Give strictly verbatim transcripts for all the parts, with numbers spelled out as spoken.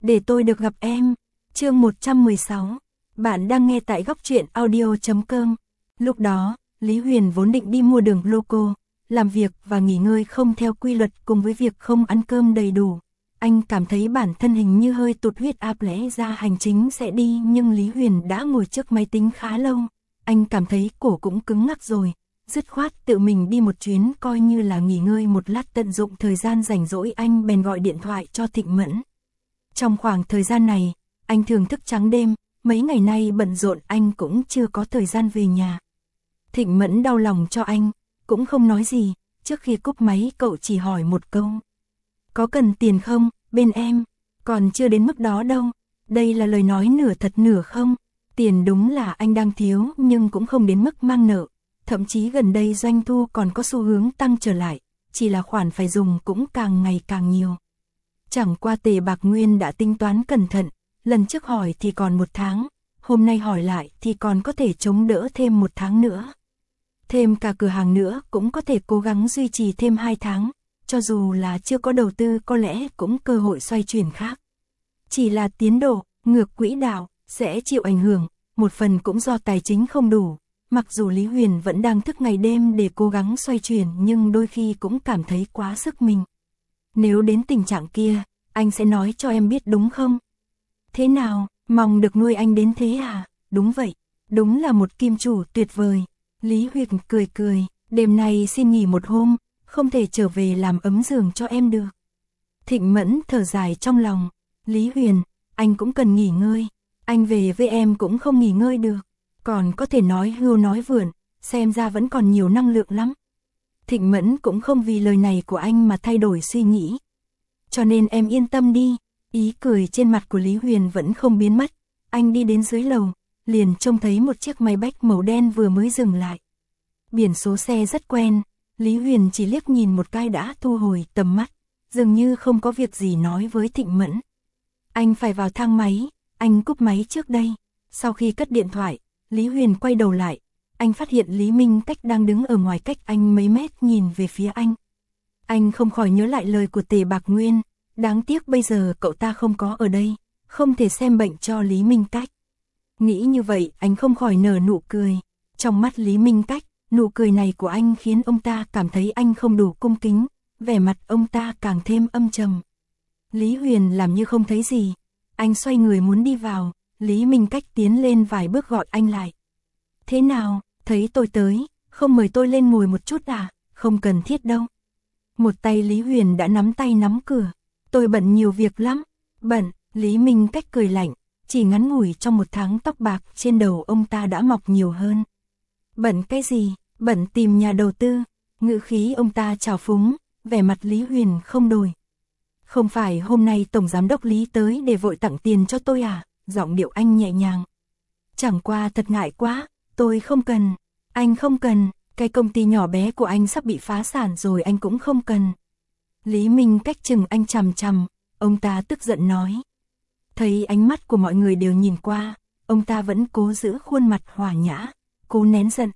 để tôi được gặp em. Chương một trăm mười sáu. Bạn đang nghe tại góc truyện audio chấm com. Lúc đó, Lý Huyền vốn định đi mua đường loco, làm việc và nghỉ ngơi không theo quy luật cùng với việc không ăn cơm đầy đủ. Anh cảm thấy bản thân hình như hơi tụt huyết áp, lẽ ra hành chính sẽ đi nhưng Lý Huyền đã ngồi trước máy tính khá lâu. Anh cảm thấy cổ cũng cứng ngắc rồi, dứt khoát tự mình đi một chuyến coi như là nghỉ ngơi một lát, tận dụng thời gian rảnh rỗi anh bèn gọi điện thoại cho Thịnh Mẫn. Trong khoảng thời gian này, anh thường thức trắng đêm, mấy ngày nay bận rộn anh cũng chưa có thời gian về nhà. Thịnh Mẫn đau lòng cho anh, cũng không nói gì, trước khi cúp máy cậu chỉ hỏi một câu. Có cần tiền không, bên em? Còn chưa đến mức đó đâu, đây là lời nói nửa thật nửa không. Tiền đúng là anh đang thiếu nhưng cũng không đến mức mang nợ, thậm chí gần đây doanh thu còn có xu hướng tăng trở lại, chỉ là khoản phải dùng cũng càng ngày càng nhiều. Chẳng qua Tề Bạc Nguyên đã tính toán cẩn thận, lần trước hỏi thì còn một tháng, hôm nay hỏi lại thì còn có thể chống đỡ thêm một tháng nữa. Thêm cả cửa hàng nữa cũng có thể cố gắng duy trì thêm hai tháng, cho dù là chưa có đầu tư có lẽ cũng cơ hội xoay chuyển khác. Chỉ là tiến độ, ngược quỹ đạo, sẽ chịu ảnh hưởng, một phần cũng do tài chính không đủ. Mặc dù Lý Huyền vẫn đang thức ngày đêm để cố gắng xoay chuyển nhưng đôi khi cũng cảm thấy quá sức mình. Nếu đến tình trạng kia, anh sẽ nói cho em biết đúng không? Thế nào, mong được nuôi anh đến thế à? Đúng vậy, đúng là một kim chủ tuyệt vời. Lý Huyền cười cười, đêm nay xin nghỉ một hôm, không thể trở về làm ấm giường cho em được. Thịnh Mẫn thở dài trong lòng, Lý Huyền, anh cũng cần nghỉ ngơi, anh về với em cũng không nghỉ ngơi được, còn có thể nói hưu nói vượn, xem ra vẫn còn nhiều năng lượng lắm. Thịnh Mẫn cũng không vì lời này của anh mà thay đổi suy nghĩ. Cho nên em yên tâm đi, ý cười trên mặt của Lý Huyền vẫn không biến mất. Anh đi đến dưới lầu, liền trông thấy một chiếc máy bách màu đen vừa mới dừng lại. Biển số xe rất quen, Lý Huyền chỉ liếc nhìn một cái đã thu hồi tầm mắt, dường như không có việc gì nói với Thịnh Mẫn. Anh phải vào thang máy, anh cúp máy trước đây. Sau khi cất điện thoại, Lý Huyền quay đầu lại, anh phát hiện Lý Minh Cách đang đứng ở ngoài cách anh mấy mét nhìn về phía anh. Anh không khỏi nhớ lại lời của Tề Bạc Nguyên, đáng tiếc bây giờ cậu ta không có ở đây, không thể xem bệnh cho Lý Minh Cách. Nghĩ như vậy anh không khỏi nở nụ cười, trong mắt Lý Minh Cách, nụ cười này của anh khiến ông ta cảm thấy anh không đủ cung kính, vẻ mặt ông ta càng thêm âm trầm. Lý Huyền làm như không thấy gì, anh xoay người muốn đi vào, Lý Minh Cách tiến lên vài bước gọi anh lại. Thế nào, thấy tôi tới, không mời tôi lên ngồi một chút à, không cần thiết đâu. Một tay Lý Huyền đã nắm tay nắm cửa, tôi bận nhiều việc lắm. Bận, Lý Minh Cách cười lạnh, chỉ ngắn ngủi trong một tháng tóc bạc trên đầu ông ta đã mọc nhiều hơn. Bận cái gì, bận tìm nhà đầu tư, ngữ khí ông ta trào phúng, vẻ mặt Lý Huyền không đổi. Không phải hôm nay Tổng Giám đốc Lý tới để vội tặng tiền cho tôi à, giọng điệu anh nhẹ nhàng. Chẳng qua thật ngại quá, tôi không cần, anh không cần, cái công ty nhỏ bé của anh sắp bị phá sản rồi anh cũng không cần. Lý Minh Cách chừng anh chằm chằm, ông ta tức giận nói. Thấy ánh mắt của mọi người đều nhìn qua, ông ta vẫn cố giữ khuôn mặt hòa nhã, cố nén giận.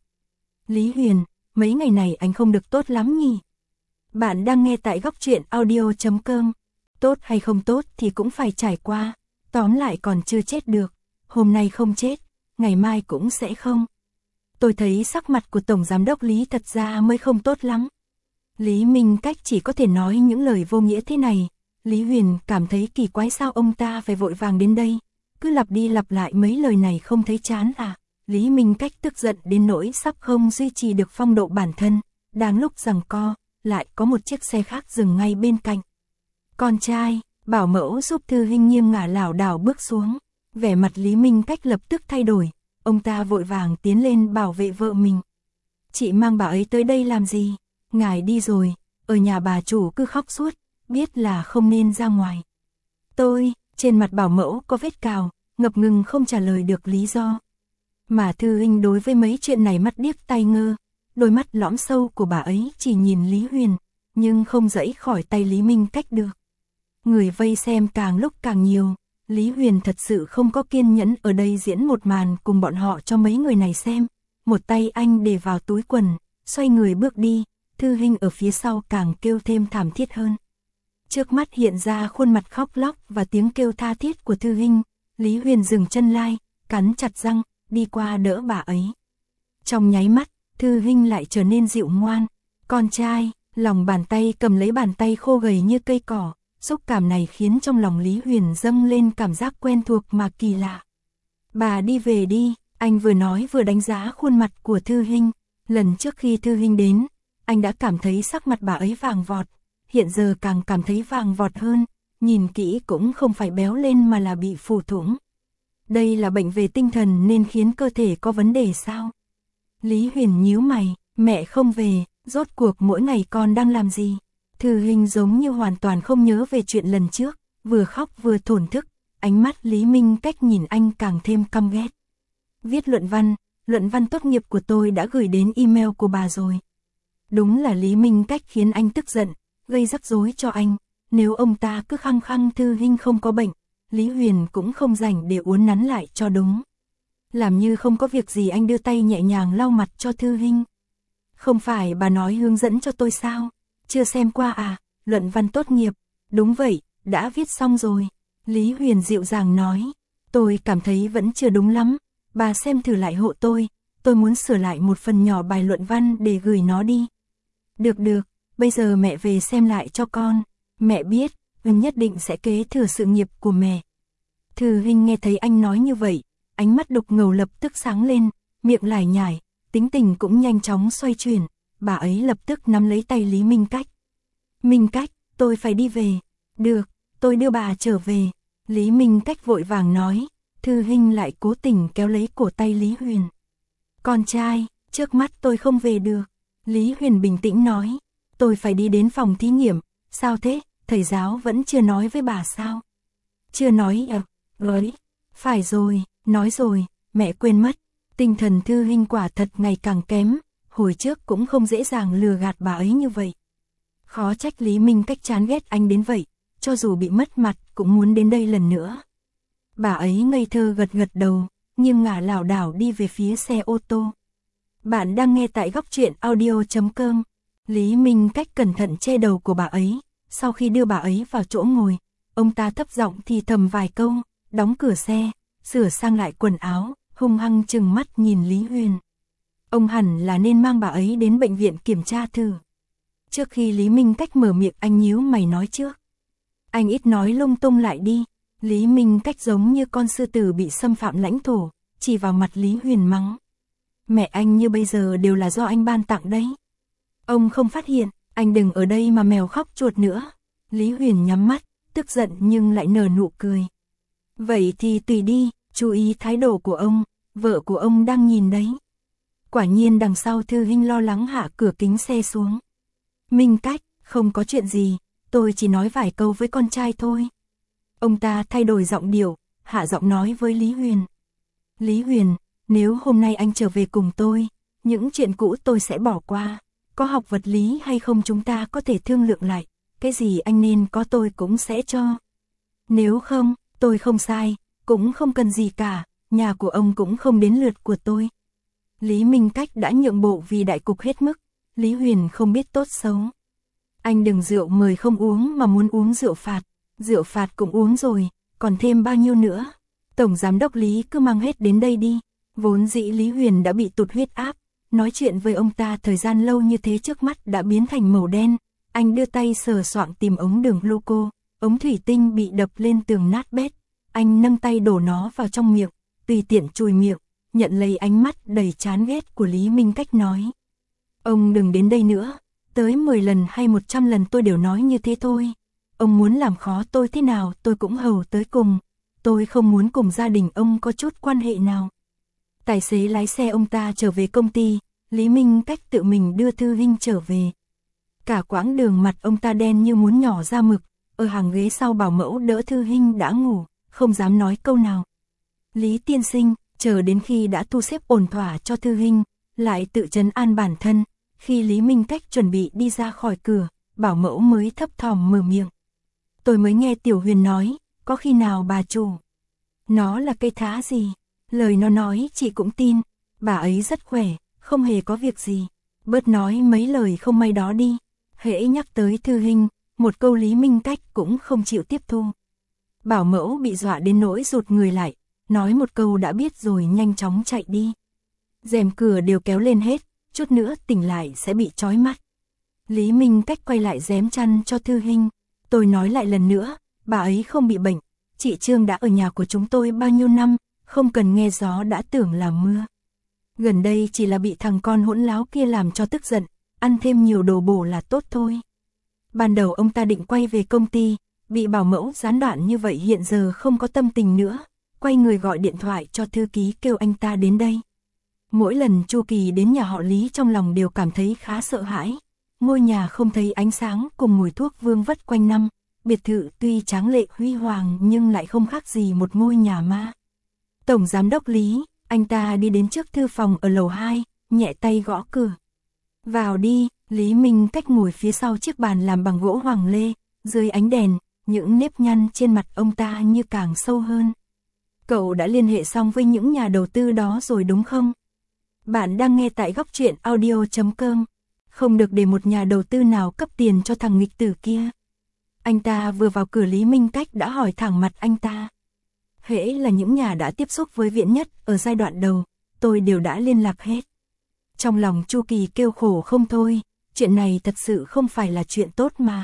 Lý Huyền, mấy ngày này anh không được tốt lắm nhỉ? Bạn đang nghe tại góc truyện audio chấm com. Tốt hay không tốt thì cũng phải trải qua, tóm lại còn chưa chết được, hôm nay không chết, ngày mai cũng sẽ không. Tôi thấy sắc mặt của Tổng Giám đốc Lý thật ra mới không tốt lắm. Lý Minh Cách chỉ có thể nói những lời vô nghĩa thế này. Lý Huyền cảm thấy kỳ quái, sao ông ta phải vội vàng đến đây, cứ lặp đi lặp lại mấy lời này không thấy chán à. Lý Minh Cách tức giận đến nỗi sắp không duy trì được phong độ bản thân, đang lúc giằng co, lại có một chiếc xe khác dừng ngay bên cạnh. Con trai, bảo mẫu giúp Thư Hinh nghiêng ngả lảo đảo bước xuống, vẻ mặt Lý Minh Cách lập tức thay đổi, ông ta vội vàng tiến lên bảo vệ vợ mình. Chị mang bà ấy tới đây làm gì? Ngài đi rồi, ở nhà bà chủ cứ khóc suốt, biết là không nên ra ngoài. Tôi, trên mặt bảo mẫu có vết cào, ngập ngừng không trả lời được lý do. Mà Thư Hinh đối với mấy chuyện này mắt điếc tai ngơ, đôi mắt lõm sâu của bà ấy chỉ nhìn Lý Huyền, nhưng không dẫy khỏi tay Lý Minh Cách được. Người vây xem càng lúc càng nhiều, Lý Huyền thật sự không có kiên nhẫn ở đây diễn một màn cùng bọn họ cho mấy người này xem. Một tay anh để vào túi quần, xoay người bước đi, Thư Hinh ở phía sau càng kêu thêm thảm thiết hơn. Trước mắt hiện ra khuôn mặt khóc lóc và tiếng kêu tha thiết của Thư Hinh, Lý Huyền dừng chân lại, cắn chặt răng, đi qua đỡ bà ấy. Trong nháy mắt, Thư Hinh lại trở nên dịu ngoan. Con trai, lòng bàn tay cầm lấy bàn tay khô gầy như cây cỏ, xúc cảm này khiến trong lòng Lý Huyền dâng lên cảm giác quen thuộc mà kỳ lạ. Bà đi về đi, anh vừa nói vừa đánh giá khuôn mặt của Thư Hinh. Lần trước khi Thư Hinh đến, anh đã cảm thấy sắc mặt bà ấy vàng vọt, hiện giờ càng cảm thấy vàng vọt hơn, nhìn kỹ cũng không phải béo lên mà là bị phù thủng. Đây là bệnh về tinh thần nên khiến cơ thể có vấn đề sao? Lý Huyền nhíu mày, mẹ không về, rốt cuộc mỗi ngày con đang làm gì? Thư Hinh giống như hoàn toàn không nhớ về chuyện lần trước, vừa khóc vừa thổn thức, ánh mắt Lý Minh Cách nhìn anh càng thêm căm ghét. Viết luận văn, luận văn tốt nghiệp của tôi đã gửi đến email của bà rồi. Đúng là Lý Minh Cách khiến anh tức giận, gây rắc rối cho anh. Nếu ông ta cứ khăng khăng Thư Hinh không có bệnh, Lý Huyền cũng không rảnh để uốn nắn lại cho đúng. Làm như không có việc gì, anh đưa tay nhẹ nhàng lau mặt cho Thư Hinh. Không phải bà nói hướng dẫn cho tôi sao? Chưa xem qua à? Luận văn tốt nghiệp. Đúng vậy, đã viết xong rồi. Lý Huyền dịu dàng nói. Tôi cảm thấy vẫn chưa đúng lắm. Bà xem thử lại hộ tôi. Tôi muốn sửa lại một phần nhỏ bài luận văn để gửi nó đi. Được được, bây giờ mẹ về xem lại cho con. Mẹ biết, Huyền nhất định sẽ kế thừa sự nghiệp của mẹ. Thư Hinh nghe thấy anh nói như vậy, ánh mắt đục ngầu lập tức sáng lên, miệng lải nhải, tính tình cũng nhanh chóng xoay chuyển. Bà ấy lập tức nắm lấy tay Lý Minh Cách. Minh Cách, tôi phải đi về. Được, tôi đưa bà trở về. Lý Minh Cách vội vàng nói. Thư Hinh lại cố tình kéo lấy cổ tay Lý Huyền. Con trai, trước mắt tôi không về được. Lý Huyền bình tĩnh nói. Tôi phải đi đến phòng thí nghiệm. Sao thế, thầy giáo vẫn chưa nói với bà sao? Chưa nói à? Rồi, phải rồi, nói rồi, mẹ quên mất. Tinh thần Thư Hinh quả thật ngày càng kém. Hồi trước cũng không dễ dàng lừa gạt bà ấy như vậy. Khó trách Lý Minh Cách chán ghét anh đến vậy, cho dù bị mất mặt cũng muốn đến đây lần nữa. Bà ấy ngây thơ gật gật đầu, nghiêng ngả lảo đảo đi về phía xe ô tô. Bạn đang nghe tại góc truyện audio chấm com. Lý Minh Cách cẩn thận che đầu của bà ấy, sau khi đưa bà ấy vào chỗ ngồi, ông ta thấp giọng thì thầm vài câu, đóng cửa xe, sửa sang lại quần áo, hung hăng trừng mắt nhìn Lý Huyền. Ông hẳn là nên mang bà ấy đến bệnh viện kiểm tra thử. Trước khi Lý Minh Cách mở miệng anh nhíu mày nói trước. Anh ít nói lung tung lại đi. Lý Minh Cách giống như con sư tử bị xâm phạm lãnh thổ, chỉ vào mặt Lý Huyền mắng. Mẹ anh như bây giờ đều là do anh ban tặng đấy. Ông không phát hiện, anh đừng ở đây mà mèo khóc chuột nữa. Lý Huyền nhắm mắt, tức giận nhưng lại nở nụ cười. Vậy thì tùy đi, chú ý thái độ của ông, vợ của ông đang nhìn đấy. Quả nhiên đằng sau Thư Hinh lo lắng hạ cửa kính xe xuống. Minh Cách, không có chuyện gì, tôi chỉ nói vài câu với con trai thôi. Ông ta thay đổi giọng điệu, hạ giọng nói với Lý Huyền. Lý Huyền, nếu hôm nay anh trở về cùng tôi, những chuyện cũ tôi sẽ bỏ qua. Có học vật lý hay không chúng ta có thể thương lượng lại, cái gì anh nên có tôi cũng sẽ cho. Nếu không, tôi không sai, cũng không cần gì cả, nhà của ông cũng không đến lượt của tôi. Lý Minh Cách đã nhượng bộ vì đại cục hết mức, Lý Huyền không biết tốt xấu. Anh đừng rượu mời không uống mà muốn uống rượu phạt, rượu phạt cũng uống rồi, còn thêm bao nhiêu nữa. Tổng giám đốc Lý cứ mang hết đến đây đi, vốn dĩ Lý Huyền đã bị tụt huyết áp, nói chuyện với ông ta thời gian lâu như thế trước mắt đã biến thành màu đen. Anh đưa tay sờ soạng tìm ống đường gluco, ống thủy tinh bị đập lên tường nát bét. Anh nâng tay đổ nó vào trong miệng, tùy tiện chùi miệng, nhận lấy ánh mắt đầy chán ghét của Lý Minh Cách nói. Ông đừng đến đây nữa, tới mười lần hay một trăm lần tôi đều nói như thế thôi. Ông muốn làm khó tôi thế nào tôi cũng hầu tới cùng, tôi không muốn cùng gia đình ông có chút quan hệ nào. Tài xế lái xe ông ta trở về công ty, Lý Minh Cách tự mình đưa Thư Hinh trở về. Cả quãng đường mặt ông ta đen như muốn nhỏ ra mực, ở hàng ghế sau bảo mẫu đỡ Thư Hinh đã ngủ, không dám nói câu nào. Lý tiên sinh, chờ đến khi đã thu xếp ổn thỏa cho Thư Hinh, lại tự trấn an bản thân, khi Lý Minh Cách chuẩn bị đi ra khỏi cửa, bảo mẫu mới thấp thỏm mở miệng. Tôi mới nghe Tiểu Huyền nói, có khi nào bà chủ. Nó là cây thá gì? Lời nó nói chị cũng tin, bà ấy rất khỏe, không hề có việc gì. Bớt nói mấy lời không may đó đi. Hễ nhắc tới Thư Hinh, một câu Lý Minh Cách cũng không chịu tiếp thu. Bảo mẫu bị dọa đến nỗi rụt người lại, nói một câu đã biết rồi nhanh chóng chạy đi. Rèm cửa đều kéo lên hết, chút nữa tỉnh lại sẽ bị chói mắt. Lý Minh Cách quay lại rém chăn cho Thư Hinh. Tôi nói lại lần nữa, bà ấy không bị bệnh. Chị Trương đã ở nhà của chúng tôi bao nhiêu năm, không cần nghe gió đã tưởng là mưa. Gần đây chỉ là bị thằng con hỗn láo kia làm cho tức giận, ăn thêm nhiều đồ bổ là tốt thôi. Ban đầu ông ta định quay về công ty, bị bảo mẫu gián đoạn như vậy hiện giờ không có tâm tình nữa, quay người gọi điện thoại cho thư ký kêu anh ta đến đây. Mỗi lần Chu Kỳ đến nhà họ Lý trong lòng đều cảm thấy khá sợ hãi. Ngôi nhà không thấy ánh sáng cùng mùi thuốc vương vất quanh năm, biệt thự tuy tráng lệ huy hoàng nhưng lại không khác gì một ngôi nhà ma. Tổng giám đốc Lý, anh ta đi đến trước thư phòng ở lầu hai, nhẹ tay gõ cửa. Vào đi, Lý Minh Cách ngồi phía sau chiếc bàn làm bằng gỗ hoàng lê, dưới ánh đèn, những nếp nhăn trên mặt ông ta như càng sâu hơn. Cậu đã liên hệ xong với những nhà đầu tư đó rồi đúng không? Bạn đang nghe tại góc truyện audio chấm com. Không được để một nhà đầu tư nào cấp tiền cho thằng nghịch tử kia. Anh ta vừa vào cửa Lý Minh Cách đã hỏi thẳng mặt anh ta. Hễ là những nhà đã tiếp xúc với Viện Nhất ở giai đoạn đầu, tôi đều đã liên lạc hết. Trong lòng Chu Kỳ kêu khổ không thôi, chuyện này thật sự không phải là chuyện tốt mà.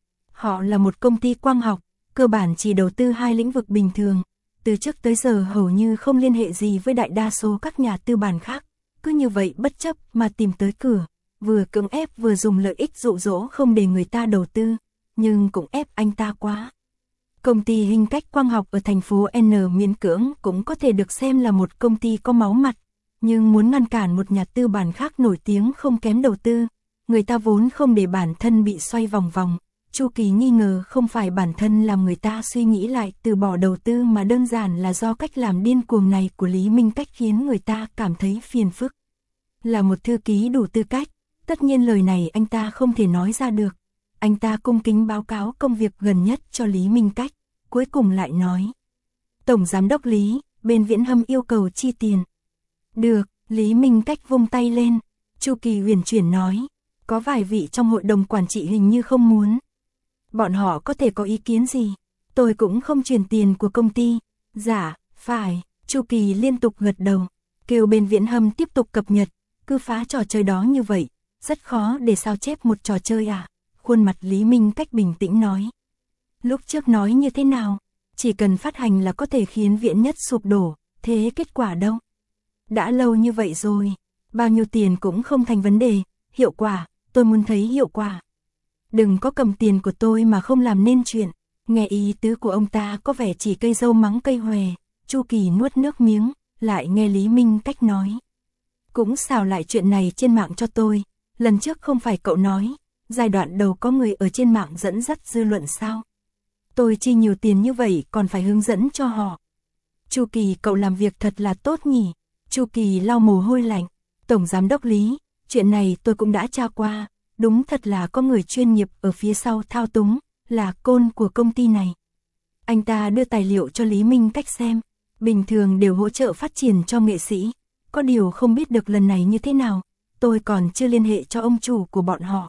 Họ là một công ty quang học, cơ bản chỉ đầu tư hai lĩnh vực bình thường, từ trước tới giờ hầu như không liên hệ gì với đại đa số các nhà tư bản khác, cứ như vậy bất chấp mà tìm tới cửa, vừa cưỡng ép vừa dùng lợi ích dụ dỗ không để người ta đầu tư, nhưng cũng ép anh ta quá. Công ty Hình Cách Quang học ở thành phố N miễn cưỡng cũng có thể được xem là một công ty có máu mặt, nhưng muốn ngăn cản một nhà tư bản khác nổi tiếng không kém đầu tư, người ta vốn không để bản thân bị xoay vòng vòng. Chu Kỳ nghi ngờ không phải bản thân làm người ta suy nghĩ lại từ bỏ đầu tư mà đơn giản là do cách làm điên cuồng này của Lý Minh Cách khiến người ta cảm thấy phiền phức. Là một thư ký đủ tư cách, tất nhiên lời này anh ta không thể nói ra được. Anh ta cung kính báo cáo công việc gần nhất cho Lý Minh Cách, cuối cùng lại nói. Tổng giám đốc Lý, bên Viễn Hâm yêu cầu chi tiền. Được, Lý Minh Cách vung tay lên. Chu Kỳ huyền chuyển nói, có vài vị trong hội đồng quản trị hình như không muốn. Bọn họ có thể có ý kiến gì? Tôi cũng không truyền tiền của công ty. Dạ, phải, Chu Kỳ liên tục gật đầu, kêu bên Viễn Hâm tiếp tục cập nhật, cứ phá trò chơi đó như vậy, rất khó để sao chép một trò chơi à? Khuôn mặt Lý Minh Cách bình tĩnh nói. Lúc trước nói như thế nào? Chỉ cần phát hành là có thể khiến Viện Nhất sụp đổ, thế kết quả đâu? Đã lâu như vậy rồi, bao nhiêu tiền cũng không thành vấn đề, hiệu quả, tôi muốn thấy hiệu quả. Đừng có cầm tiền của tôi mà không làm nên chuyện. Nghe ý tứ của ông ta có vẻ chỉ cây dâu mắng cây hòe. Chu Kỳ nuốt nước miếng, lại nghe Lý Minh Cách nói. Cũng xào lại chuyện này trên mạng cho tôi. Lần trước không phải cậu nói, giai đoạn đầu có người ở trên mạng dẫn dắt dư luận sao? Tôi chi nhiều tiền như vậy còn phải hướng dẫn cho họ. Chu Kỳ, cậu làm việc thật là tốt nhỉ? Chu Kỳ lau mồ hôi lạnh. Tổng giám đốc Lý, chuyện này tôi cũng đã tra qua. Đúng thật là có người chuyên nghiệp ở phía sau thao túng, là côn của công ty này. Anh ta đưa tài liệu cho Lý Minh Cách xem, bình thường đều hỗ trợ phát triển cho nghệ sĩ, có điều không biết được lần này như thế nào, tôi còn chưa liên hệ cho ông chủ của bọn họ.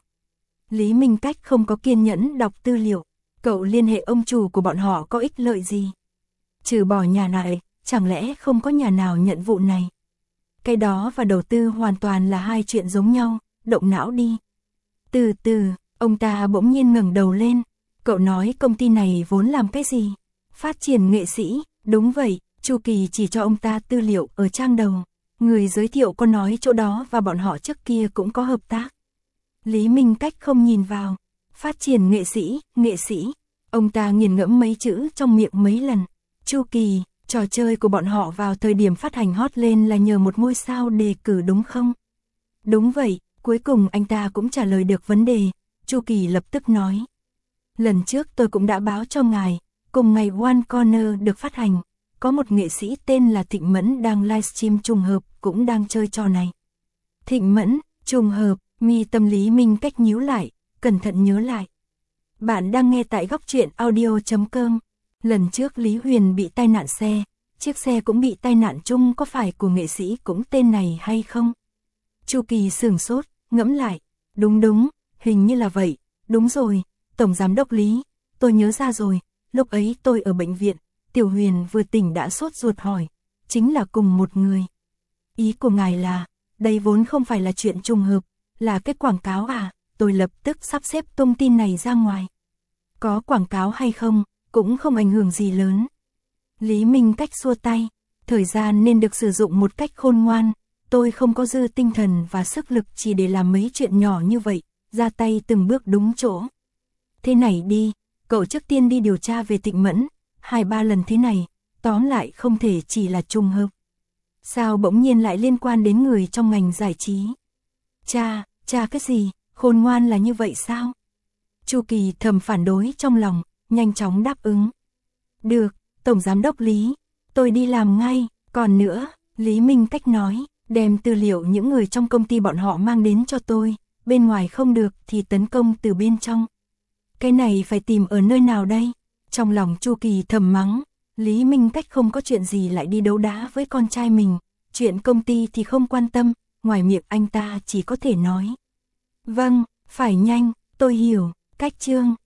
Lý Minh Cách không có kiên nhẫn đọc tư liệu, cậu liên hệ ông chủ của bọn họ có ích lợi gì? Trừ bỏ nhà này, chẳng lẽ không có nhà nào nhận vụ này? Cái đó và đầu tư hoàn toàn là hai chuyện giống nhau, động não đi. Từ từ, ông ta bỗng nhiên ngẩng đầu lên. Cậu nói công ty này vốn làm cái gì? Phát triển nghệ sĩ, đúng vậy. Chu Kỳ chỉ cho ông ta tư liệu ở trang đầu. Người giới thiệu có nói chỗ đó và bọn họ trước kia cũng có hợp tác. Lý Minh Cách không nhìn vào. Phát triển nghệ sĩ, nghệ sĩ. Ông ta nghiền ngẫm mấy chữ trong miệng mấy lần. Chu Kỳ, trò chơi của bọn họ vào thời điểm phát hành hot lên là nhờ một ngôi sao đề cử đúng không? Đúng vậy. Cuối cùng anh ta cũng trả lời được vấn đề. Chu Kỳ lập tức nói. Lần trước tôi cũng đã báo cho ngài, cùng ngày One Corner được phát hành, có một nghệ sĩ tên là Thịnh Mẫn đang livestream trùng hợp cũng đang chơi trò này. Thịnh Mẫn, trùng hợp, mi tâm Lý Minh Cách nhíu lại, cẩn thận nhớ lại. Bạn đang nghe tại góc truyện audio chấm com. Lần trước Lý Huyền bị tai nạn xe, chiếc xe cũng bị tai nạn chung, có phải của nghệ sĩ cũng tên này hay không? Chu Kỳ sửng sốt, ngẫm lại. Đúng đúng, hình như là vậy. Đúng rồi, Tổng Giám đốc Lý, tôi nhớ ra rồi, lúc ấy tôi ở bệnh viện, Tiểu Huyền vừa tỉnh đã sốt ruột hỏi, chính là cùng một người. Ý của ngài là, đây vốn không phải là chuyện trùng hợp, là cái quảng cáo à, tôi lập tức sắp xếp thông tin này ra ngoài. Có quảng cáo hay không, cũng không ảnh hưởng gì lớn. Lý Minh Cách xua tay, thời gian nên được sử dụng một cách khôn ngoan, tôi không có dư tinh thần và sức lực chỉ để làm mấy chuyện nhỏ như vậy, ra tay từng bước đúng chỗ. Thế này đi, cậu trước tiên đi điều tra về Tịnh Mẫn, hai ba lần thế này, tóm lại không thể chỉ là trùng hợp. Sao bỗng nhiên lại liên quan đến người trong ngành giải trí? Cha, cha cái gì, khôn ngoan là như vậy sao? Chu Kỳ thầm phản đối trong lòng, nhanh chóng đáp ứng. Được, Tổng Giám đốc Lý, tôi đi làm ngay, còn nữa, Lý Minh Cách nói, đem tư liệu những người trong công ty bọn họ mang đến cho tôi, bên ngoài không được thì tấn công từ bên trong. Cái này phải tìm ở nơi nào đây? Trong lòng Chu Kỳ thầm mắng, Lý Minh Cách không có chuyện gì lại đi đấu đá với con trai mình, chuyện công ty thì không quan tâm, ngoài miệng anh ta chỉ có thể nói. Vâng, phải nhanh, tôi hiểu, Cách Trương.